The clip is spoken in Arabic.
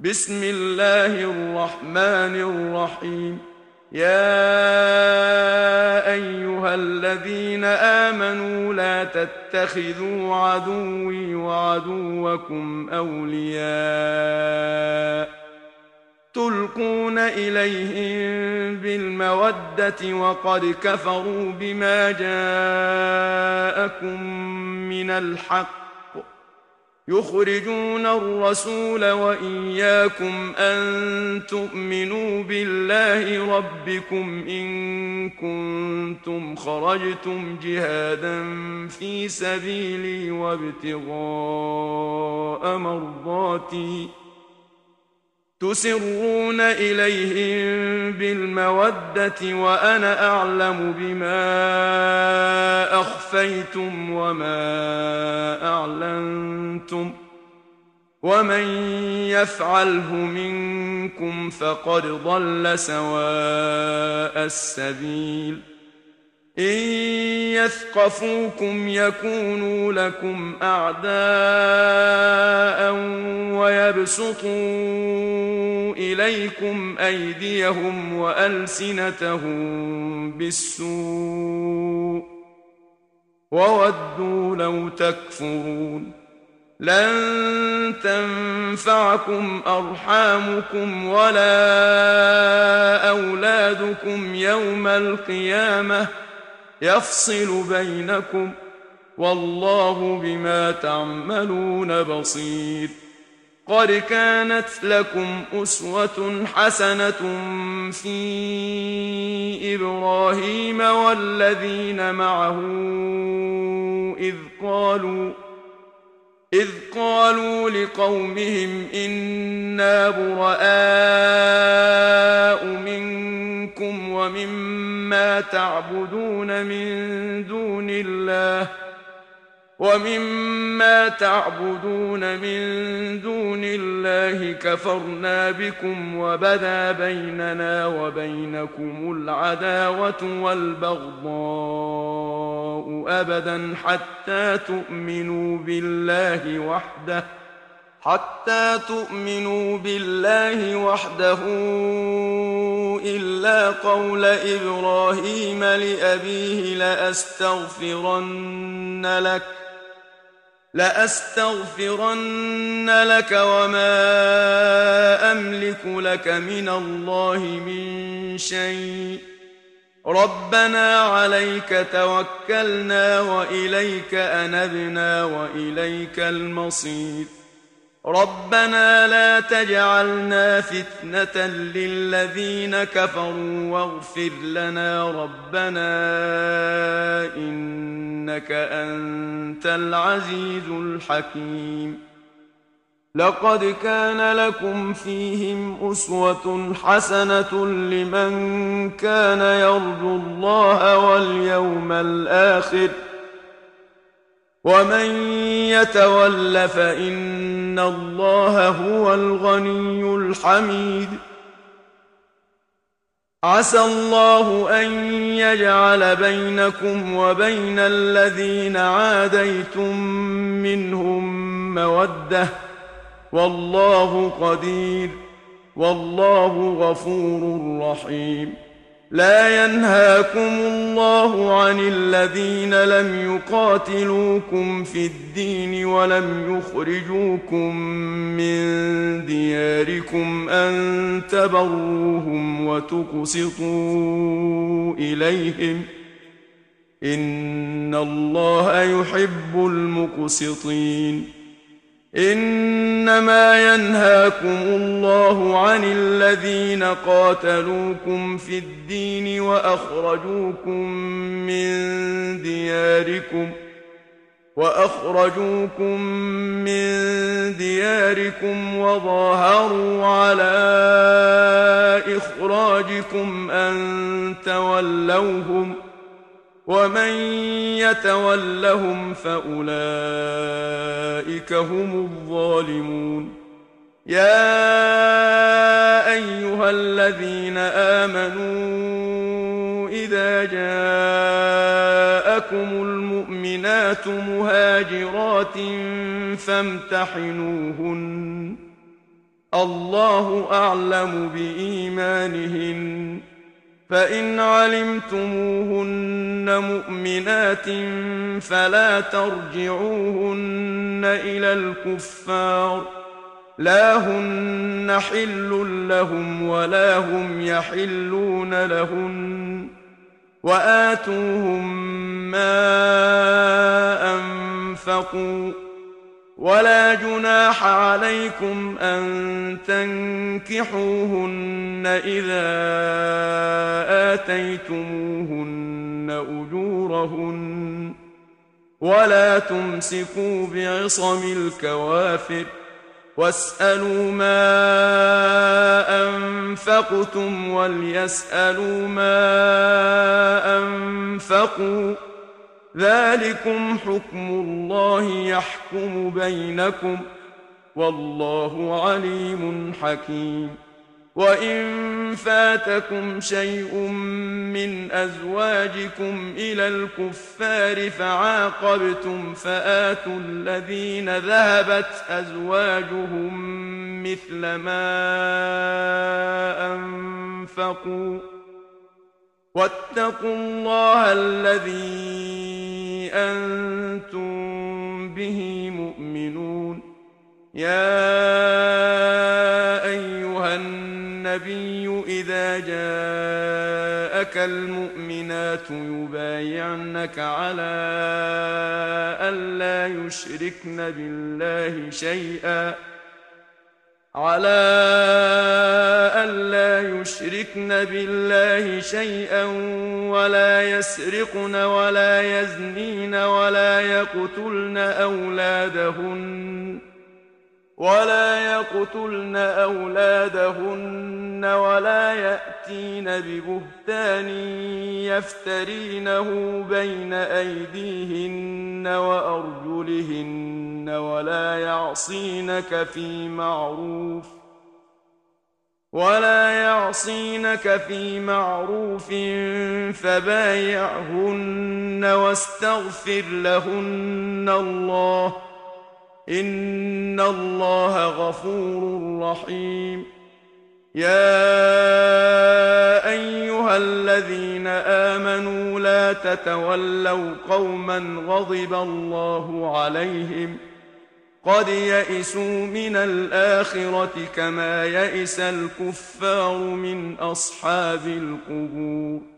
بسم الله الرحمن الرحيم. يا أيها الذين آمنوا لا تتخذوا عدوي وعدوكم أولياء تلقون إليهم بالمودة وقد كفروا بما جاءكم من الحق يخرجون الرسول وإياكم أن تؤمنوا بالله ربكم إن كنتم خرجتم جهادا في سبيلي وابتغاء مرضاتي تسرون إليهم بالمودة وأنا أعلم بما أخفيتم وما أعلنتم ومن يفعله منكم فقد ضل سواء السبيل. إن يثقفوكم يكونوا لكم أعداء ويبسطوا إليكم أيديهم وألسنتهم بالسوء وودوا لو تكفرون. لن تنفعكم أرحامكم ولا أولادكم يوم القيامة يفصل بينكم والله بما تعملون بصير. قد كانت لكم أسوة حسنة في إبراهيم والذين معه إذ قالوا لقومهم إنا براء منكم ومما تعبدون من دون الله كفرنا بكم وبدا بيننا وبينكم العداوة والبغضاء أبدا حتى تؤمنوا بالله وحده إلا قول إبراهيم لأبيه لأستغفرن لك وما أملك لك من الله من شيء ربنا عليك توكلنا وإليك أنبنا وإليك المصير. ربنا لا تجعلنا فتنة للذين كفروا واغفر لنا ربنا إنك أنت العزيز الحكيم. لقد كان لكم فيهم أسوة حسنة لمن كان يرجو الله واليوم الآخر ومن يتول فإن الله هو الغني الحميد. عسى الله أن يجعل بينكم وبين الذين عاديتم منهم مودة والله قدير والله غفور رحيم. لا ينهاكم الله عن الذين لم يقاتلوكم في الدين ولم يخرجوكم من دياركم أن تبروهم وتقسطوا إليهم إن الله يحب المقسطين. إنما ينهاكم الله عن الذين قاتلوكم في الدين وأخرجوكم من دياركم وظاهروا على إخراجكم أن تولوهم ومن يتولهم فأولئك هم الظالمون. يا أيها الذين آمنوا إذا جاءكم المؤمنات مهاجرات فامتحنوهن الله أعلم بإيمانهن فإن علمتموهن مؤمنات فلا ترجعوهن إلى الكفار لا هن حل لهم ولا هم يحلون لهن وآتوهم ما أنفقوا ولا جناح عليكم أن تنكحوهن إذا آتيتموهن أجورهن ولا تمسكوا بعصم الكوافر واسألوا ما أنفقتم وليسألوا ما أنفقوا ذلكم حكم الله يحكم بينكم والله عليم حكيم وإن فاتكم شيء من أزواجكم إلى الكفار فعاقبتم فآتوا الذين ذهبت أزواجهم مثل ما أنفقوا واتقوا الله الذي أنتم به مؤمنون يا أيها النبي إذا جاءك المؤمنات يبايعنك على ألا يشركن بالله شيئا ولا يسرقن ولا يزنين ولا يقتلن أولادهن ولا يأتين ببهتان يفترينه بين أيديهن وأرجلهن ولا يعصينك في معروف فبايعهن واستغفر لهن الله إن الله غفور رحيم يا أيها الذين آمنوا لا تتولوا قوما غضب الله عليهم قد يئسوا من الآخرة كما يئس الكفار من أصحاب القبور